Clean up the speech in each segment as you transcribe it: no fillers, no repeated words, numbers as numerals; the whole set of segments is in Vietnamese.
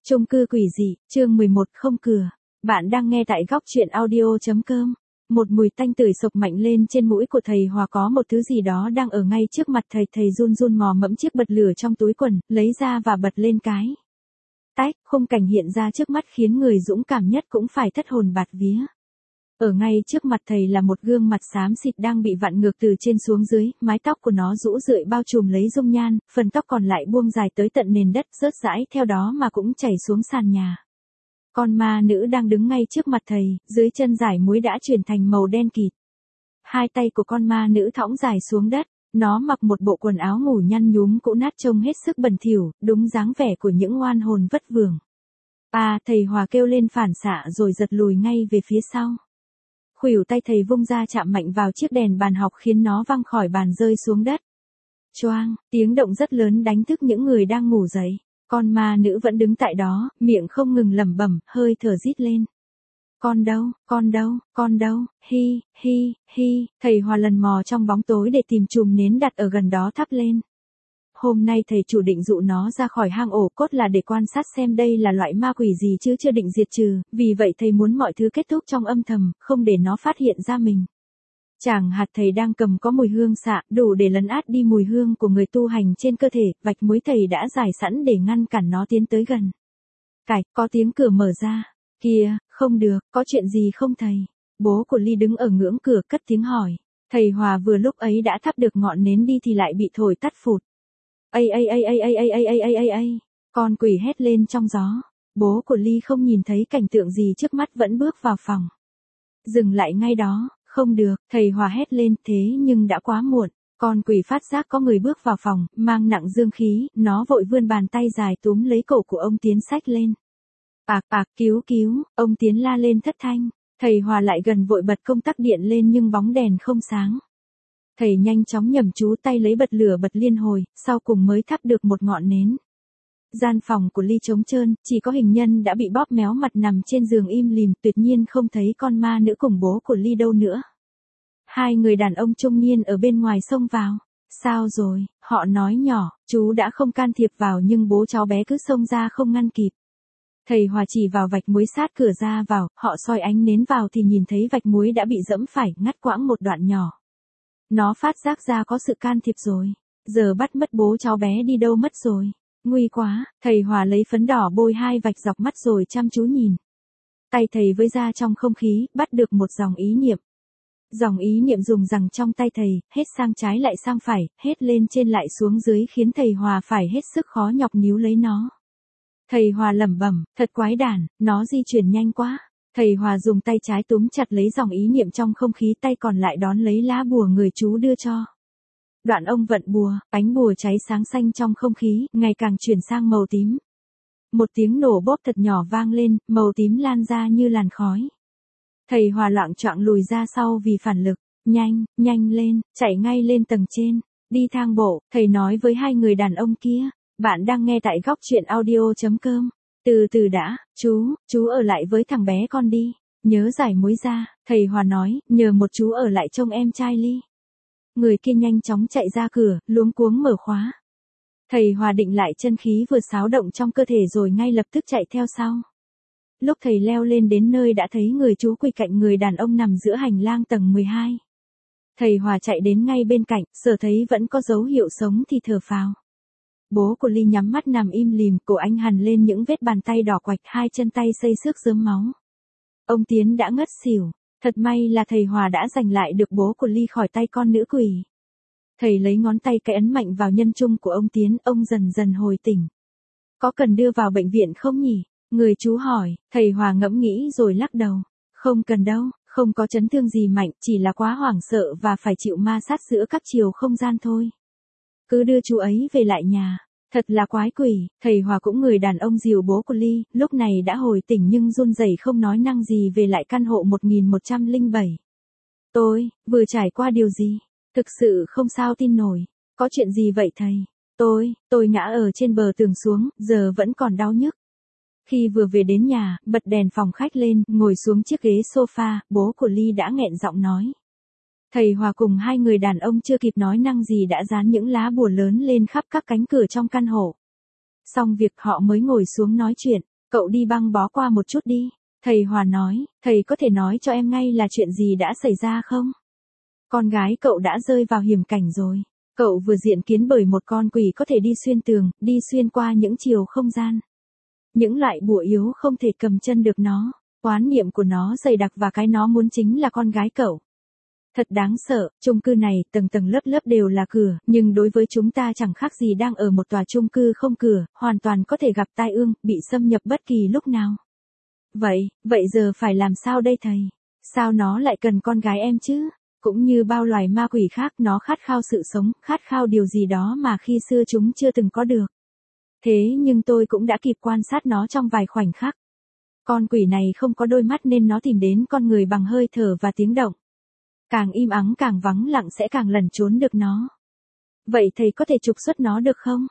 Chung cư quỷ dị, chương 11 không cửa. Bạn đang nghe tại góc truyện audio.com. Một mùi tanh tưởi sộc mạnh lên trên mũi của thầy Hòa, có một thứ gì đó đang ở ngay trước mặt thầy. Thầy run run mò mẫm chiếc bật lửa trong túi quần, lấy ra và bật lên cái. Tách, khung cảnh hiện ra trước mắt khiến người dũng cảm nhất cũng phải thất hồn bạt vía. Ở ngay trước mặt thầy là một gương mặt xám xịt đang bị vặn ngược từ trên xuống dưới, mái tóc của nó rũ rượi bao trùm lấy dung nhan, phần tóc còn lại buông dài tới tận nền đất, rớt rãi theo đó mà cũng chảy xuống sàn nhà. Con ma nữ đang đứng ngay trước mặt thầy, dưới chân dải muối đã chuyển thành màu đen kịt. Hai tay của con ma nữ thõng dài xuống đất, nó mặc một bộ quần áo ngủ nhăn nhúm cũ nát trông hết sức bẩn thỉu, đúng dáng vẻ của những oan hồn vất vưởng. À, thầy Hòa kêu lên phản xạ rồi giật lùi ngay về phía sau. Khuỷu tay thầy vung ra chạm mạnh vào chiếc đèn bàn học khiến nó văng khỏi bàn rơi xuống đất. Choang, tiếng động rất lớn đánh thức những người đang ngủ dậy. Con ma nữ vẫn đứng tại đó, miệng không ngừng lẩm bẩm, hơi thở rít lên. Con đâu, con đâu, con đâu, hi, hi, hi. Thầy Hòa lần mò trong bóng tối để tìm chùm nến đặt ở gần đó thắp lên. Hôm nay thầy chủ định dụ nó ra khỏi hang ổ cốt là để quan sát xem đây là loại ma quỷ gì chứ chưa định diệt trừ, vì vậy thầy muốn mọi thứ kết thúc trong âm thầm, không để nó phát hiện ra mình. Chàng hạt thầy đang cầm có mùi hương xạ, đủ để lấn át đi mùi hương của người tu hành trên cơ thể, vạch muối thầy đã rải sẵn để ngăn cản nó tiến tới gần. Cạch, có tiếng cửa mở ra. Kìa, không được, có chuyện gì không thầy? Bố của Ly đứng ở ngưỡng cửa cất tiếng hỏi. Thầy Hòa vừa lúc ấy đã thắp được ngọn nến đi thì lại bị thổi tắt phụt. Con quỷ hét lên trong gió. Bố của Ly không nhìn thấy cảnh tượng gì trước mắt vẫn bước vào phòng. Dừng lại ngay đó, không được, thầy Hòa hét lên, thế nhưng đã quá muộn. Con quỷ phát giác có người bước vào phòng, mang nặng dương khí, nó vội vươn bàn tay dài túm lấy cổ của ông Tiến xách lên. Cứu cứu, ông Tiến la lên thất thanh. Thầy Hòa lại gần vội bật công tắc điện lên nhưng bóng đèn không sáng. Thầy nhanh chóng nhầm chú tay lấy bật lửa bật liên hồi, sau cùng mới thắp được một ngọn nến. Gian phòng của Ly trống trơn, chỉ có hình nhân đã bị bóp méo mặt nằm trên giường im lìm, tuyệt nhiên không thấy con ma nữ cùng bố của Ly đâu nữa. Hai người đàn ông trung niên ở bên ngoài xông vào. Sao rồi, họ nói nhỏ, chú đã không can thiệp vào nhưng bố cháu bé cứ xông ra không ngăn kịp. Thầy Hòa chỉ vào vạch muối sát cửa ra vào, họ soi ánh nến vào thì nhìn thấy vạch muối đã bị dẫm phải, ngắt quãng một đoạn nhỏ. Nó phát giác ra có sự can thiệp rồi. Giờ bắt mất bố cháu bé đi đâu mất rồi. Nguy quá, thầy Hòa lấy phấn đỏ bôi hai vạch dọc mắt rồi chăm chú nhìn. Tay thầy vơi ra trong không khí, bắt được một dòng ý niệm. Dòng ý niệm dùng rằng trong tay thầy, hết sang trái lại sang phải, hết lên trên lại xuống dưới khiến thầy Hòa phải hết sức khó nhọc níu lấy nó. Thầy Hòa lẩm bẩm, thật quái đản, nó di chuyển nhanh quá. Thầy Hòa dùng tay trái túm chặt lấy dòng ý niệm trong không khí, tay còn lại đón lấy lá bùa người chú đưa cho. Đoạn ông vận bùa, ánh bùa cháy sáng xanh trong không khí, ngày càng chuyển sang màu tím. Một tiếng nổ bốp thật nhỏ vang lên, màu tím lan ra như làn khói. Thầy Hòa loạng choạng lùi ra sau vì phản lực. Nhanh lên, chạy ngay lên tầng trên. Đi thang bộ, thầy nói với hai người đàn ông kia. Bạn đang nghe tại góc truyện audio.com. Từ từ đã, chú ở lại với thằng bé con đi. Nhớ giải muối ra, thầy Hòa nói, nhờ một chú ở lại trông em trai Ly. Người kia nhanh chóng chạy ra cửa, luống cuống mở khóa. Thầy Hòa định lại chân khí vừa xáo động trong cơ thể rồi ngay lập tức chạy theo sau. Lúc thầy leo lên đến nơi đã thấy người chú quỳ cạnh người đàn ông nằm giữa hành lang tầng 12. Thầy Hòa chạy đến ngay bên cạnh, sở thấy vẫn có dấu hiệu sống thì thở phào. Bố của Ly nhắm mắt nằm im lìm, cổ anh hằn lên những vết bàn tay đỏ quạch, hai chân tay xây xước rớm máu. Ông Tiến đã ngất xỉu. Thật may là thầy Hòa đã giành lại được bố của Ly khỏi tay con nữ quỷ. Thầy lấy ngón tay cái ấn mạnh vào nhân trung của ông Tiến, ông dần dần hồi tỉnh. Có cần đưa vào bệnh viện không nhỉ? Người chú hỏi, thầy Hòa ngẫm nghĩ rồi lắc đầu. Không cần đâu, không có chấn thương gì mạnh, chỉ là quá hoảng sợ và phải chịu ma sát giữa các chiều không gian thôi. Cứ đưa chú ấy về lại nhà. Thật là quái quỷ, thầy Hòa cũng người đàn ông dìu bố của Ly, lúc này đã hồi tỉnh nhưng run rẩy không nói năng gì về lại căn hộ 1107. Tôi, vừa trải qua điều gì? Thực sự không sao tin nổi. Có chuyện gì vậy thầy? Tôi ngã ở trên bờ tường xuống, giờ vẫn còn đau nhức. Khi vừa về đến nhà, bật đèn phòng khách lên, ngồi xuống chiếc ghế sofa, bố của Ly đã nghẹn giọng nói. Thầy Hòa cùng hai người đàn ông chưa kịp nói năng gì đã dán những lá bùa lớn lên khắp các cánh cửa trong căn hộ. Xong việc họ mới ngồi xuống nói chuyện. Cậu đi băng bó qua một chút đi. Thầy Hòa nói, thầy có thể nói cho em ngay là chuyện gì đã xảy ra không? Con gái cậu đã rơi vào hiểm cảnh rồi. Cậu vừa diện kiến bởi một con quỷ có thể đi xuyên tường, đi xuyên qua những chiều không gian. Những loại bùa yếu không thể cầm chân được nó. Oán niệm của nó dày đặc và cái nó muốn chính là con gái cậu. Thật đáng sợ, chung cư này tầng tầng lớp lớp đều là cửa, nhưng đối với chúng ta chẳng khác gì đang ở một tòa chung cư không cửa, hoàn toàn có thể gặp tai ương, bị xâm nhập bất kỳ lúc nào. Vậy giờ phải làm sao đây thầy? Sao nó lại cần con gái em chứ? Cũng như bao loài ma quỷ khác, nó khát khao sự sống, khát khao điều gì đó mà khi xưa chúng chưa từng có được. Thế nhưng tôi cũng đã kịp quan sát nó trong vài khoảnh khắc. Con quỷ này không có đôi mắt nên nó tìm đến con người bằng hơi thở và tiếng động. Càng im ắng càng vắng lặng sẽ càng lẩn trốn được nó. Vậy thầy có thể trục xuất nó được không?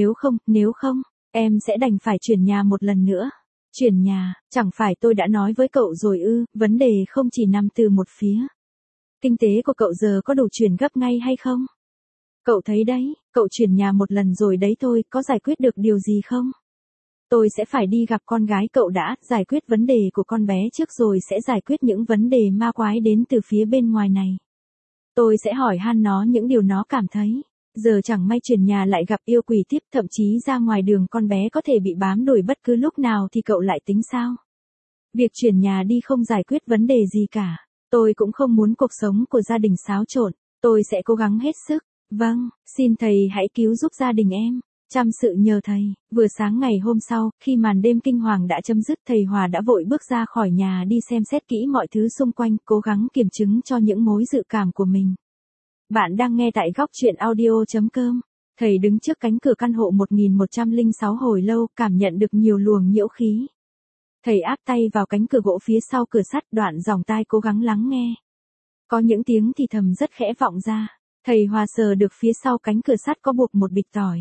Nếu không, em sẽ đành phải chuyển nhà một lần nữa. Chuyển nhà, chẳng phải tôi đã nói với cậu rồi ư, vấn đề không chỉ nằm từ một phía. Kinh tế của cậu giờ có đủ chuyển gấp ngay hay không? Cậu thấy đấy, cậu chuyển nhà một lần rồi đấy thôi, có giải quyết được điều gì không? Tôi sẽ phải đi gặp con gái cậu đã, giải quyết vấn đề của con bé trước rồi sẽ giải quyết những vấn đề ma quái đến từ phía bên ngoài này. Tôi sẽ hỏi han nó những điều nó cảm thấy. Giờ chẳng may chuyển nhà lại gặp yêu quỷ tiếp, thậm chí ra ngoài đường con bé có thể bị bám đuổi bất cứ lúc nào thì cậu lại tính sao? Việc chuyển nhà đi không giải quyết vấn đề gì cả. Tôi cũng không muốn cuộc sống của gia đình xáo trộn. Tôi sẽ cố gắng hết sức. Vâng, xin thầy hãy cứu giúp gia đình em. Chăm sự nhờ thầy. Vừa sáng ngày hôm sau, khi màn đêm kinh hoàng đã chấm dứt, thầy Hòa đã vội bước ra khỏi nhà đi xem xét kỹ mọi thứ xung quanh, cố gắng kiểm chứng cho những mối dự cảm của mình. Bạn đang nghe tại góc truyện audio.com. Thầy đứng trước cánh cửa căn hộ 1106 hồi lâu, cảm nhận được nhiều luồng nhiễu khí. Thầy áp tay vào cánh cửa gỗ phía sau cửa sắt, đoạn dòng tai cố gắng lắng nghe. Có những tiếng thì thầm rất khẽ vọng ra. Thầy Hòa sờ được phía sau cánh cửa sắt có buộc một bịch tỏi.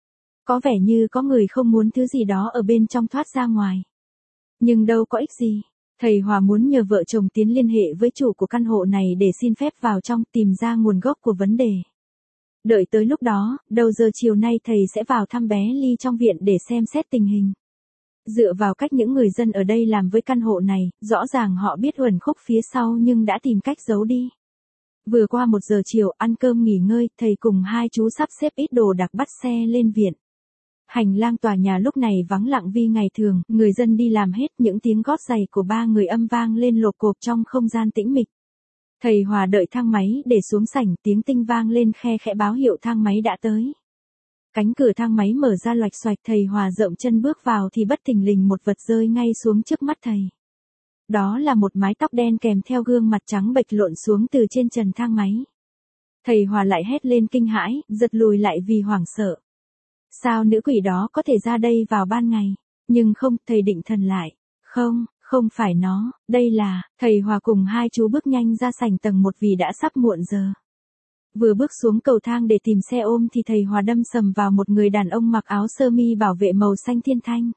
Có vẻ như có người không muốn thứ gì đó ở bên trong thoát ra ngoài. Nhưng đâu có ích gì. Thầy Hòa muốn nhờ vợ chồng Tiến liên hệ với chủ của căn hộ này để xin phép vào trong tìm ra nguồn gốc của vấn đề. Đợi tới lúc đó, đầu giờ chiều nay thầy sẽ vào thăm bé Ly trong viện để xem xét tình hình. Dựa vào cách những người dân ở đây làm với căn hộ này, rõ ràng họ biết uẩn khúc phía sau nhưng đã tìm cách giấu đi. Vừa qua 1 giờ chiều ăn cơm nghỉ ngơi, thầy cùng hai chú sắp xếp ít đồ đạc bắt xe lên viện. Hành lang tòa nhà lúc này vắng lặng vì ngày thường, người dân đi làm hết, những tiếng gót giày của 3 người âm vang lên lộp cộp trong không gian tĩnh mịch. Thầy Hòa đợi thang máy để xuống sảnh, tiếng tinh vang lên khe khẽ báo hiệu thang máy đã tới. Cánh cửa thang máy mở ra loạch xoạch, thầy Hòa dậm chân bước vào thì bất thình lình một vật rơi ngay xuống trước mắt thầy. Đó là một mái tóc đen kèm theo gương mặt trắng bệch lộn xuống từ trên trần thang máy. Thầy Hòa lại hét lên kinh hãi, giật lùi lại vì hoảng sợ. Sao nữ quỷ đó có thể ra đây vào ban ngày? Nhưng không, thầy định thần lại. Không phải nó, đây là, thầy Hòa cùng hai chú bước nhanh ra sảnh tầng 1 vì đã sắp muộn giờ. Vừa bước xuống cầu thang để tìm xe ôm thì thầy Hòa đâm sầm vào một người đàn ông mặc áo sơ mi bảo vệ màu xanh thiên thanh.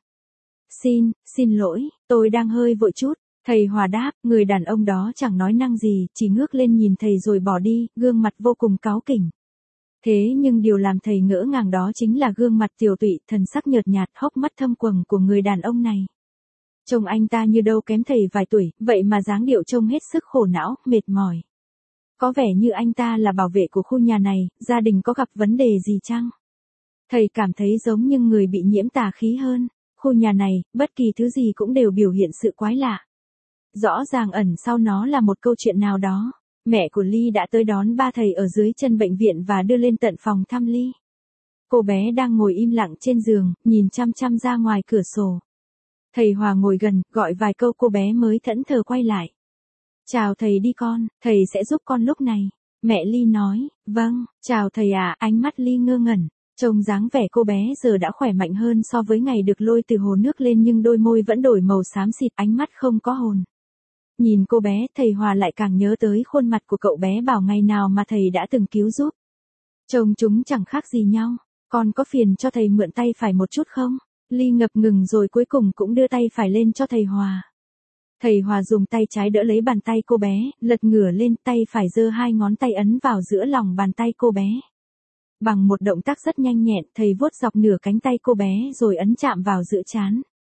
Xin lỗi, tôi đang hơi vội chút. Thầy Hòa đáp, người đàn ông đó chẳng nói năng gì, chỉ ngước lên nhìn thầy rồi bỏ đi, gương mặt vô cùng cáu kỉnh. Thế nhưng điều làm thầy ngỡ ngàng đó chính là gương mặt tiều tụy, thần sắc nhợt nhạt, hốc mắt thâm quầng của người đàn ông này. Trông anh ta như đâu kém thầy vài tuổi, vậy mà dáng điệu trông hết sức khổ não, mệt mỏi. Có vẻ như anh ta là bảo vệ của khu nhà này, gia đình có gặp vấn đề gì chăng? Thầy cảm thấy giống như người bị nhiễm tà khí hơn. Khu nhà này, bất kỳ thứ gì cũng đều biểu hiện sự quái lạ. Rõ ràng ẩn sau nó là một câu chuyện nào đó. Mẹ của Ly đã tới đón ba thầy ở dưới chân bệnh viện và đưa lên tận phòng thăm Ly. Cô bé đang ngồi im lặng trên giường, nhìn chăm chăm ra ngoài cửa sổ. Thầy Hòa ngồi gần, gọi vài câu cô bé mới thẫn thờ quay lại. Chào thầy đi con, thầy sẽ giúp con lúc này. Mẹ Ly nói, vâng, chào thầy ạ, ánh mắt Ly ngơ ngẩn. Trông dáng vẻ cô bé giờ đã khỏe mạnh hơn so với ngày được lôi từ hồ nước lên nhưng đôi môi vẫn đổi màu xám xịt, ánh mắt không có hồn. Nhìn cô bé, thầy Hòa lại càng nhớ tới khuôn mặt của cậu bé bảo ngày nào mà thầy đã từng cứu giúp. Trông chúng chẳng khác gì nhau. Con có phiền cho thầy mượn tay phải một chút không? Ly ngập ngừng rồi cuối cùng cũng đưa tay phải lên cho thầy Hòa. Thầy Hòa dùng tay trái đỡ lấy bàn tay cô bé, lật ngửa lên, tay phải giơ 2 ngón tay ấn vào giữa lòng bàn tay cô bé. Bằng một động tác rất nhanh nhẹn, thầy vuốt dọc nửa cánh tay cô bé rồi ấn chạm vào giữa trán.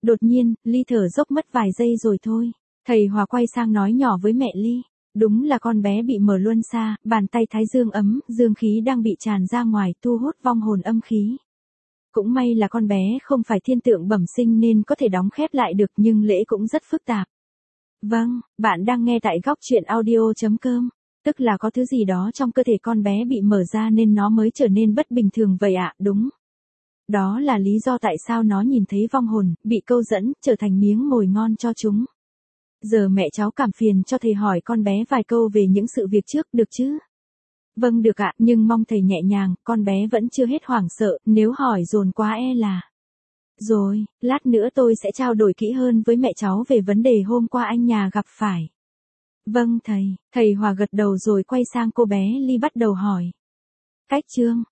Đột nhiên, Ly thở dốc mất vài giây rồi thôi. Thầy Hòa quay sang nói nhỏ với mẹ Ly. Đúng là con bé bị mở luân xa, bàn tay thái dương ấm, dương khí đang bị tràn ra ngoài thu hút vong hồn âm khí. Cũng may là con bé không phải thiên tượng bẩm sinh nên có thể đóng khép lại được nhưng lễ cũng rất phức tạp. Vâng, bạn đang nghe tại góc truyện audio.com. Tức là có thứ gì đó trong cơ thể con bé bị mở ra nên nó mới trở nên bất bình thường vậy ạ, đúng. Đó là lý do tại sao nó nhìn thấy vong hồn, bị câu dẫn, trở thành miếng mồi ngon cho chúng. Giờ mẹ cháu cảm phiền cho thầy hỏi con bé vài câu về những sự việc trước, được chứ? Vâng được ạ, nhưng mong thầy nhẹ nhàng, con bé vẫn chưa hết hoảng sợ, nếu hỏi dồn quá e là. Rồi, lát nữa tôi sẽ trao đổi kỹ hơn với mẹ cháu về vấn đề hôm qua anh nhà gặp phải. Vâng thầy Hòa gật đầu rồi quay sang cô bé Ly bắt đầu hỏi. Cách chương